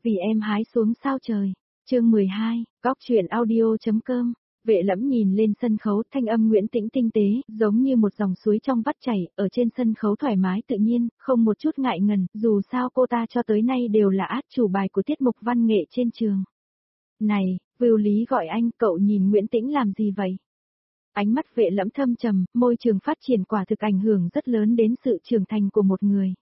vì em hái xuống sao trời. Chương 12, góc truyện audio.com. Vệ Lẫm nhìn lên sân khấu, thanh âm Nguyễn Tĩnh tinh tế, giống như một dòng suối trong vắt chảy, ở trên sân khấu thoải mái tự nhiên, không một chút ngại ngần, dù sao cô ta cho tới nay đều là át chủ bài của tiết mục văn nghệ trên trường. Này, Vưu Lý gọi anh, cậu nhìn Nguyễn Tĩnh làm gì vậy? Ánh mắt Vệ Lẫm thâm trầm, môi trường phát triển quả thực ảnh hưởng rất lớn đến sự trưởng thành của một người.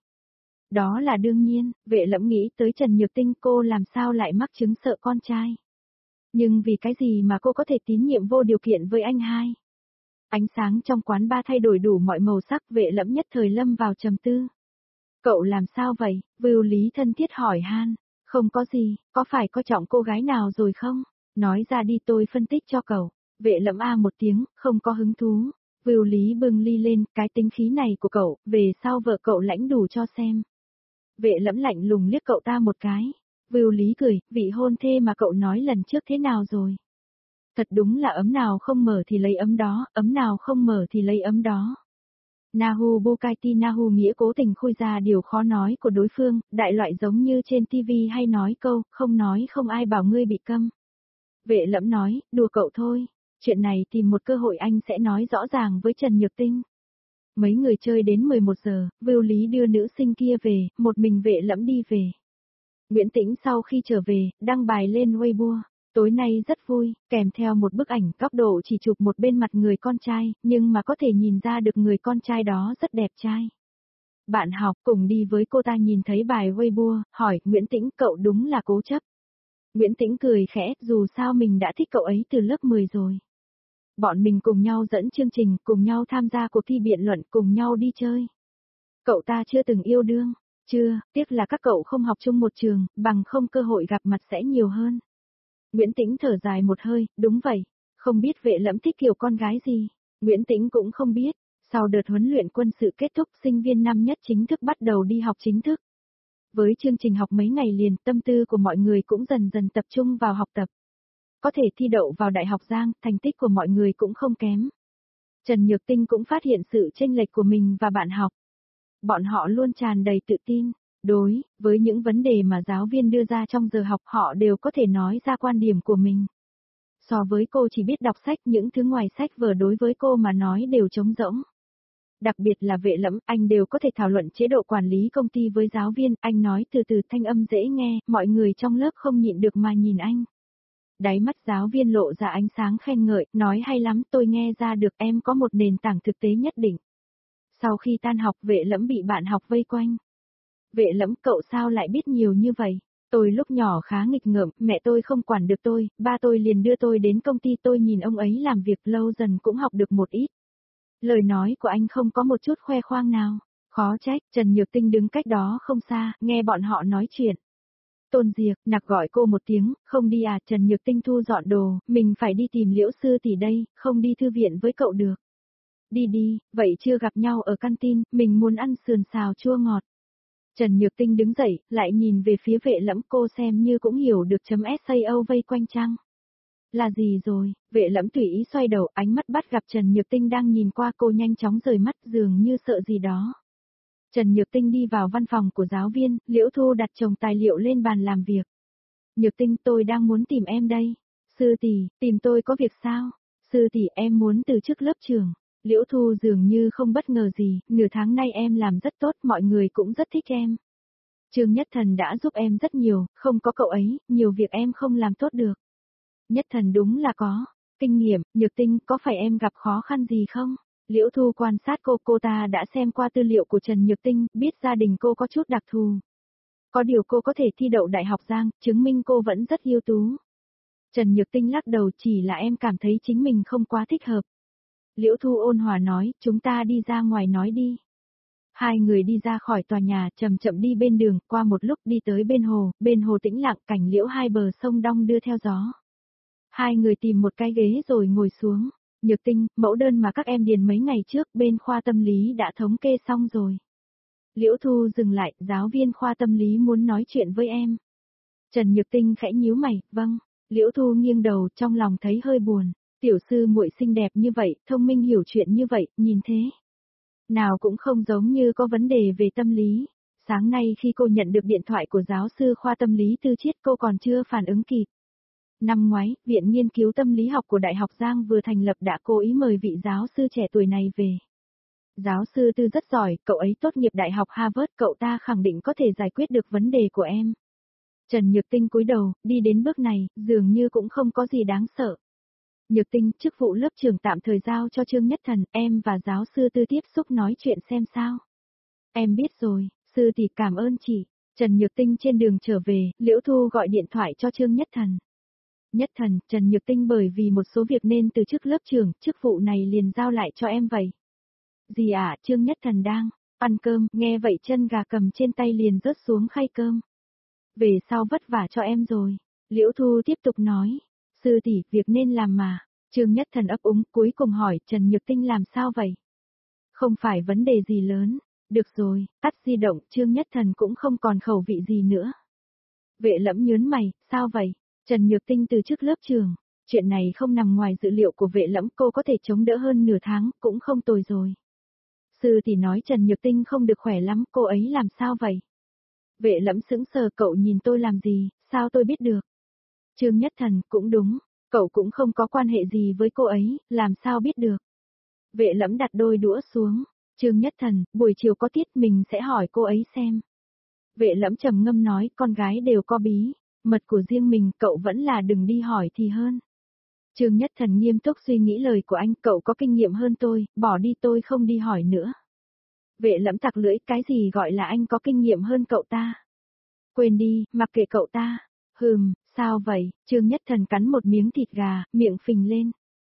Đó là đương nhiên, Vệ Lẫm nghĩ tới Trần Nhược Tinh, cô làm sao lại mắc chứng sợ con trai. Nhưng vì cái gì mà cô có thể tín nhiệm vô điều kiện với anh hai? Ánh sáng trong quán bar thay đổi đủ mọi màu sắc, Vệ Lẫm nhất thời lâm vào trầm tư. Cậu làm sao vậy? Vưu Lý thân thiết hỏi han. Không có gì, có phải coi trọng cô gái nào rồi không? Nói ra đi tôi phân tích cho cậu. Vệ Lẫm a một tiếng, không có hứng thú. Vưu Lý bưng ly lên, cái tính khí này của cậu, về sau vợ cậu lãnh đủ cho xem. Vệ Lẫm lạnh lùng liếc cậu ta một cái. Vưu Lý cười, vị hôn thê mà cậu nói lần trước thế nào rồi? Thật đúng là ấm nào không mở thì lấy ấm đó, ấm nào không mở thì lấy ấm đó. Nahu Bukaiti Nahu nghĩa cố tình khui ra điều khó nói của đối phương, đại loại giống như trên TV hay nói câu, không nói không ai bảo ngươi bị câm. Vệ Lẫm nói, đùa cậu thôi, chuyện này tìm một cơ hội anh sẽ nói rõ ràng với Trần Nhược Tinh. Mấy người chơi đến 11 giờ, Vưu Lý đưa nữ sinh kia về, một mình Vệ Lẫm đi về. Nguyễn Tĩnh sau khi trở về, đăng bài lên Weibo. Tối nay rất vui, kèm theo một bức ảnh góc độ chỉ chụp một bên mặt người con trai, nhưng mà có thể nhìn ra được người con trai đó rất đẹp trai. Bạn học cùng đi với cô ta nhìn thấy bài Weibo, hỏi Nguyễn Tĩnh cậu đúng là cố chấp. Nguyễn Tĩnh cười khẽ, dù sao mình đã thích cậu ấy từ lớp 10 rồi. Bọn mình cùng nhau dẫn chương trình, cùng nhau tham gia cuộc thi biện luận, cùng nhau đi chơi. Cậu ta chưa từng yêu đương. Chưa, tiếc là các cậu không học chung một trường, bằng không cơ hội gặp mặt sẽ nhiều hơn. Nguyễn Tĩnh thở dài một hơi, đúng vậy, không biết Vệ Lẫm thích kiểu con gái gì. Nguyễn Tĩnh cũng không biết, sau đợt huấn luyện quân sự kết thúc sinh viên năm nhất chính thức bắt đầu đi học chính thức. Với chương trình học mấy ngày liền, tâm tư của mọi người cũng dần dần tập trung vào học tập. Có thể thi đậu vào Đại học Giang, thành tích của mọi người cũng không kém. Trần Nhược Tinh cũng phát hiện sự chênh lệch của mình và bạn học. Bọn họ luôn tràn đầy tự tin, đối với những vấn đề mà giáo viên đưa ra trong giờ học họ đều có thể nói ra quan điểm của mình. So với cô chỉ biết đọc sách, những thứ ngoài sách vở đối với cô mà nói đều trống rỗng. Đặc biệt là Vệ Lẫm, anh đều có thể thảo luận chế độ quản lý công ty với giáo viên, anh nói từ từ thanh âm dễ nghe, mọi người trong lớp không nhịn được mà nhìn anh. Đáy mắt giáo viên lộ ra ánh sáng khen ngợi, nói hay lắm, tôi nghe ra được em có một nền tảng thực tế nhất định. Sau khi tan học Vệ Lẫm bị bạn học vây quanh. Vệ Lẫm cậu sao lại biết nhiều như vậy? Tôi lúc nhỏ khá nghịch ngợm, mẹ tôi không quản được tôi, ba tôi liền đưa tôi đến công ty tôi nhìn ông ấy làm việc lâu dần cũng học được một ít. Lời nói của anh không có một chút khoe khoang nào. Khó trách, Trần Nhược Tinh đứng cách đó không xa, nghe bọn họ nói chuyện. Tôn Diệp, nặc gọi cô một tiếng, không đi à, Trần Nhược Tinh thu dọn đồ, mình phải đi tìm Liễu sư tỷ đây, không đi thư viện với cậu được. Đi đi, vậy chưa gặp nhau ở canteen, mình muốn ăn sườn xào chua ngọt. Trần Nhược Tinh đứng dậy, lại nhìn về phía Vệ Lẫm, cô xem như cũng hiểu được chấm SAO vây quanh chăng. Là gì rồi? Vệ Lẫm tùy ý xoay đầu, ánh mắt bắt gặp Trần Nhược Tinh đang nhìn qua cô nhanh chóng rời mắt dường như sợ gì đó. Trần Nhược Tinh đi vào văn phòng của giáo viên, Liễu Thu đặt chồng tài liệu lên bàn làm việc. Nhược Tinh tôi đang muốn tìm em đây. Sư tỷ, tìm tôi có việc sao? Sư tỷ em muốn từ chức lớp trưởng. Liễu Thu dường như không bất ngờ gì, nửa tháng nay em làm rất tốt, mọi người cũng rất thích em. Trương Nhất Thần đã giúp em rất nhiều, không có cậu ấy, nhiều việc em không làm tốt được. Nhất Thần đúng là có. Kinh nghiệm, Nhược Tinh, có phải em gặp khó khăn gì không? Liễu Thu quan sát cô ta đã xem qua tư liệu của Trần Nhược Tinh, biết gia đình cô có chút đặc thù. Có điều cô có thể thi đậu Đại học Giang, chứng minh cô vẫn rất ưu tú. Trần Nhược Tinh lắc đầu, chỉ là em cảm thấy chính mình không quá thích hợp. Liễu Thu ôn hòa nói, chúng ta đi ra ngoài nói đi. Hai người đi ra khỏi tòa nhà, chậm chậm đi bên đường, qua một lúc đi tới bên hồ tĩnh lặng, cảnh liễu hai bờ sông đong đưa theo gió. Hai người tìm một cái ghế rồi ngồi xuống. Nhược Tinh, mẫu đơn mà các em điền mấy ngày trước bên khoa tâm lý đã thống kê xong rồi. Liễu Thu dừng lại, giáo viên khoa tâm lý muốn nói chuyện với em. Trần Nhược Tinh khẽ nhíu mày, vâng. Liễu Thu nghiêng đầu, trong lòng thấy hơi buồn. Tiểu sư muội xinh đẹp như vậy, thông minh hiểu chuyện như vậy, nhìn thế nào cũng không giống như có vấn đề về tâm lý. Sáng nay khi cô nhận được điện thoại của giáo sư khoa tâm lý Tư Chiết cô còn chưa phản ứng kịp. Năm ngoái, Viện Nghiên cứu Tâm lý học của Đại học Giang vừa thành lập đã cố ý mời vị giáo sư trẻ tuổi này về. Giáo sư Tư rất giỏi, cậu ấy tốt nghiệp Đại học Harvard, cậu ta khẳng định có thể giải quyết được vấn đề của em. Trần Nhược Tinh cúi đầu, đi đến bước này, dường như cũng không có gì đáng sợ. Nhược Tinh, chức vụ lớp trưởng tạm thời giao cho Trương Nhất Thần, em và giáo sư Tư tiếp xúc nói chuyện xem sao. Em biết rồi, sư tỷ cảm ơn chị. Trần Nhược Tinh trên đường trở về, Liễu Thu gọi điện thoại cho Trương Nhất Thần. Nhất Thần, Trần Nhược Tinh bởi vì một số việc nên từ chức lớp trưởng, chức vụ này liền giao lại cho em vậy. Gì ạ, Trương Nhất Thần đang ăn cơm, nghe vậy chân gà cầm trên tay liền rớt xuống khay cơm. Về sau vất vả cho em rồi. Liễu Thu tiếp tục nói, sư tỷ, việc nên làm mà. Trương Nhất Thần ấp úng, cuối cùng hỏi, Trần Nhược Tinh làm sao vậy? Không phải vấn đề gì lớn. Được rồi, tắt di động, Trương Nhất Thần cũng không còn khẩu vị gì nữa. Vệ Lẫm nhớn mày, sao vậy? Trần Nhược Tinh từ chức lớp trưởng. Chuyện này không nằm ngoài dự liệu của Vệ Lẫm, cô có thể chống đỡ hơn nửa tháng, cũng không tồi rồi. Sư tỷ nói Trần Nhược Tinh không được khỏe lắm, cô ấy làm sao vậy? Vệ Lẫm sững sờ, cậu nhìn tôi làm gì, sao tôi biết được? Trương Nhất Thần, cũng đúng, cậu cũng không có quan hệ gì với cô ấy, làm sao biết được? Vệ Lẫm đặt đôi đũa xuống. Trương Nhất Thần, buổi chiều có tiết mình sẽ hỏi cô ấy xem. Vệ Lẫm trầm ngâm nói, con gái đều có bí mật của riêng mình, cậu vẫn là đừng đi hỏi thì hơn. Trương Nhất Thần nghiêm túc suy nghĩ lời của anh, cậu có kinh nghiệm hơn tôi, bỏ đi, tôi không đi hỏi nữa. Vệ Lẫm tặc lưỡi, cái gì gọi là anh có kinh nghiệm hơn cậu ta? Quên đi, mặc kệ cậu ta. Sao vậy? Trương Nhất Thần cắn một miếng thịt gà, miệng phình lên.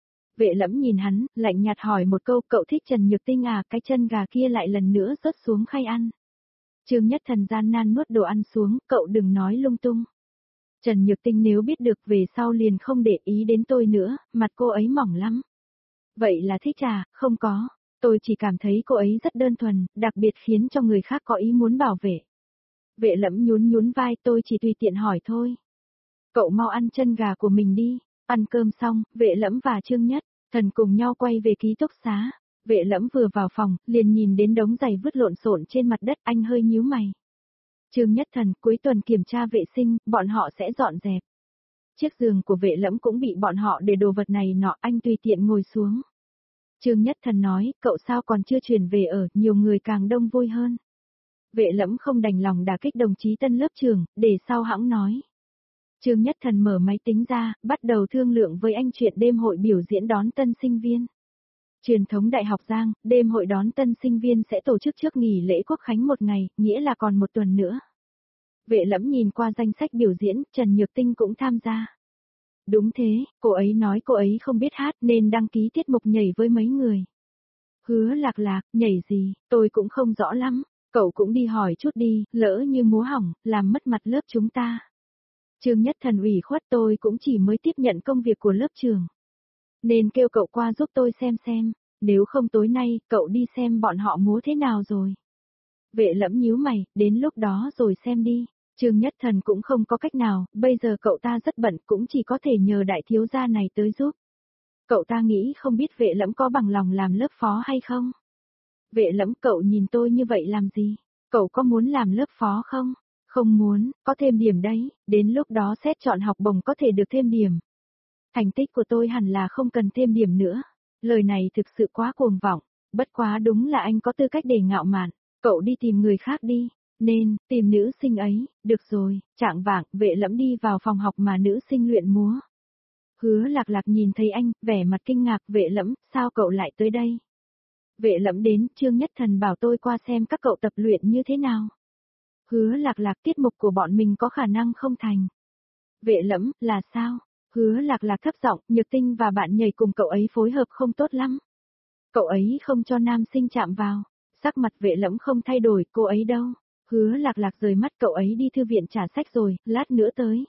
Vệ Lẫm nhìn hắn, lạnh nhạt hỏi một câu, cậu thích Trần Nhược Tinh à? Cái chân gà kia lại lần nữa rớt xuống khay ăn. Trương Nhất Thần gian nan nuốt đồ ăn xuống, cậu đừng nói lung tung. Trần Nhược Tinh nếu biết được về sau liền không để ý đến tôi nữa, mặt cô ấy mỏng lắm. Vậy là thích à? Không có. Tôi chỉ cảm thấy cô ấy rất đơn thuần, đặc biệt khiến cho người khác có ý muốn bảo vệ. Vệ Lẫm nhún vai, tôi chỉ tùy tiện hỏi thôi. Cậu mau ăn chân gà của mình đi. Ăn cơm xong, Vệ Lẫm và Trương Nhất Thần cùng nhau quay về ký túc xá. Vệ Lẫm vừa vào phòng, liền nhìn đến đống giày vứt lộn xộn trên mặt đất, anh hơi nhíu mày. Trương Nhất Thần, cuối tuần kiểm tra vệ sinh, bọn họ sẽ dọn dẹp. Chiếc giường của Vệ Lẫm cũng bị bọn họ để đồ vật này nọ, anh tùy tiện ngồi xuống. Trương Nhất Thần nói, cậu sao còn chưa chuyển về ở, nhiều người càng đông vui hơn. Vệ Lẫm không đành lòng đả kích đồng chí tân lớp trưởng, để sau hãng nói. Trương Nhất Thần mở máy tính ra, bắt đầu thương lượng với anh chuyện đêm hội biểu diễn đón tân sinh viên. Truyền thống Đại học Giang, đêm hội đón tân sinh viên sẽ tổ chức trước nghỉ lễ Quốc khánh một ngày, nghĩa là còn một tuần nữa. Vệ Lẫm nhìn qua danh sách biểu diễn, Trần Nhược Tinh cũng tham gia. Đúng thế, cô ấy nói cô ấy không biết hát nên đăng ký tiết mục nhảy với mấy người. Hứa Lạc Lạc, nhảy gì, tôi cũng không rõ lắm, cậu cũng đi hỏi chút đi, lỡ như múa hỏng, làm mất mặt lớp chúng ta. Trương Nhất Thần ủy khuất, tôi cũng chỉ mới tiếp nhận công việc của lớp trưởng. Nên kêu cậu qua giúp tôi xem, nếu không tối nay, cậu đi xem bọn họ múa thế nào rồi. Vệ Lẫm nhíu mày, đến lúc đó rồi xem đi. Trương Nhất Thần cũng không có cách nào, bây giờ cậu ta rất bận, cũng chỉ có thể nhờ đại thiếu gia này tới giúp. Cậu ta nghĩ không biết Vệ Lẫm có bằng lòng làm lớp phó hay không? Vệ Lẫm, cậu nhìn tôi như vậy làm gì? Cậu có muốn làm lớp phó không? Không muốn, có thêm điểm đấy, đến lúc đó xét chọn học bổng có thể được thêm điểm. Thành tích của tôi hẳn là không cần thêm điểm nữa. Lời này thực sự quá cuồng vọng, bất quá đúng là anh có tư cách để ngạo mạn, cậu đi tìm người khác đi. Nên, tìm nữ sinh ấy, được rồi, trạng vạng, Vệ Lẫm đi vào phòng học mà nữ sinh luyện múa. Hứa Lạc Lạc nhìn thấy anh, vẻ mặt kinh ngạc, Vệ Lẫm, sao cậu lại tới đây? Vệ Lẫm đến, Trương Nhất Thần bảo tôi qua xem các cậu tập luyện như thế nào. Hứa Lạc Lạc, tiết mục của bọn mình có khả năng không thành. Vệ Lẫm, là sao? Hứa Lạc Lạc thấp giọng, Nhược Tinh và bạn nhảy cùng cậu ấy phối hợp không tốt lắm. Cậu ấy không cho nam sinh chạm vào. Sắc mặt Vệ Lẫm không thay đổi, cô ấy đâu? Hứa Lạc Lạc rời mắt, cậu ấy đi thư viện trả sách rồi, lát nữa tới.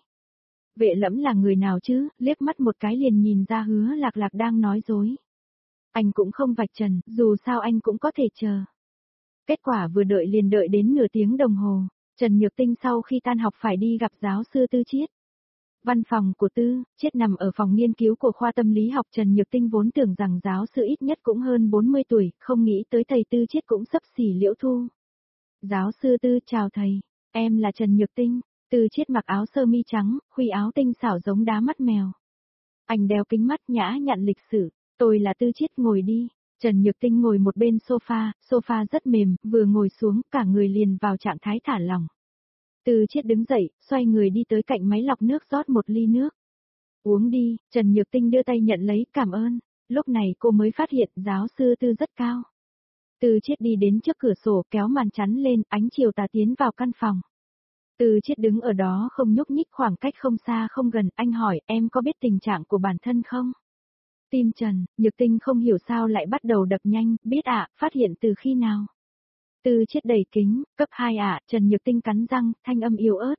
Vệ Lẫm là người nào chứ, liếc mắt một cái liền nhìn ra Hứa Lạc Lạc đang nói dối. Anh cũng không vạch trần, dù sao anh cũng có thể chờ. Kết quả vừa đợi liền đợi đến nửa tiếng đồng hồ, Trần Nhược Tinh sau khi tan học phải đi gặp giáo sư Tư Chiết. Văn phòng của Tư Chiết nằm ở phòng nghiên cứu của khoa tâm lý học. Trần Nhược Tinh vốn tưởng rằng giáo sư ít nhất cũng hơn 40 tuổi, không nghĩ tới thầy Tư Chiết cũng xấp xỉ Liễu Thu. Giáo sư Tư chào thầy, em là Trần Nhược Tinh. Từ Chiết mặc áo sơ mi trắng, khuy áo tinh xảo giống đá mắt mèo. Anh đeo kính mắt nhã nhặn lịch sự, tôi là Tư Chiết ngồi đi. Trần Nhược Tinh ngồi một bên sofa, sofa rất mềm, vừa ngồi xuống cả người liền vào trạng thái thả lỏng. Từ Chiết đứng dậy, xoay người đi tới cạnh máy lọc nước rót một ly nước. Uống đi, Trần Nhược Tinh đưa tay nhận lấy, cảm ơn. Lúc này cô mới phát hiện giáo sư Tư rất cao. Từ Chiết đi đến trước cửa sổ kéo màn chắn lên, ánh chiều tà tiến vào căn phòng. Từ Chiết đứng ở đó không nhúc nhích, khoảng cách không xa không gần, anh hỏi em có biết tình trạng của bản thân không? Tim Trần Nhược Tinh không hiểu sao lại bắt đầu đập nhanh, biết ạ, phát hiện từ khi nào? Từ Chiết đẩy kính, cấp 2 ạ, Trần Nhược Tinh cắn răng, thanh âm yếu ớt.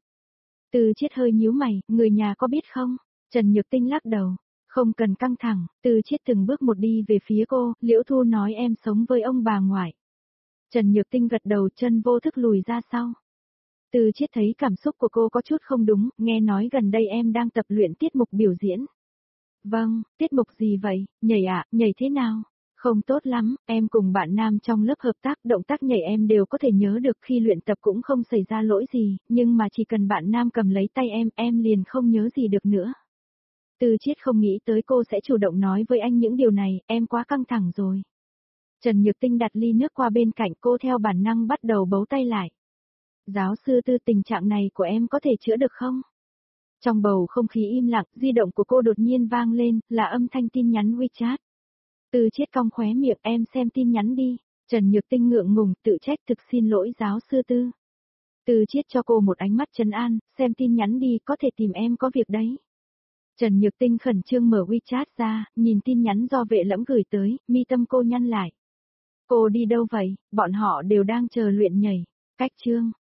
Từ Chiết hơi nhíu mày, người nhà có biết không? Trần Nhược Tinh lắc đầu, không cần căng thẳng, Từ Chiết từng bước một đi về phía cô, Liễu Thu nói em sống với ông bà ngoại. Trần Nhược Tinh gật đầu, chân vô thức lùi ra sau. Từ Chiết thấy cảm xúc của cô có chút không đúng, nghe nói gần đây em đang tập luyện tiết mục biểu diễn. Vâng, tiết mục gì vậy, nhảy ạ, nhảy thế nào? Không tốt lắm, em cùng bạn nam trong lớp hợp tác, động tác nhảy em đều có thể nhớ được, khi luyện tập cũng không xảy ra lỗi gì, nhưng mà chỉ cần bạn nam cầm lấy tay em liền không nhớ gì được nữa. Từ Chiết không nghĩ tới cô sẽ chủ động nói với anh những điều này, em quá căng thẳng rồi. Trần Nhược Tinh đặt ly nước qua bên cạnh, cô theo bản năng bắt đầu bấu tay lại. Giáo sư Tư, tình trạng này của em có thể chữa được không? Trong bầu không khí im lặng, di động của cô đột nhiên vang lên, là âm thanh tin nhắn WeChat. Từ Chiết cong khóe miệng, em xem tin nhắn đi. Trần Nhược Tinh ngượng ngùng, tự trách, thực xin lỗi giáo sư Tư. Từ Chiết cho cô một ánh mắt trấn an, xem tin nhắn đi, có thể tìm em có việc đấy. Trần Nhược Tinh khẩn trương mở WeChat ra, nhìn tin nhắn do Vệ Lẫm gửi tới, mi tâm cô nhăn lại. Cô đi đâu vậy, bọn họ đều đang chờ luyện nhảy. Cách chương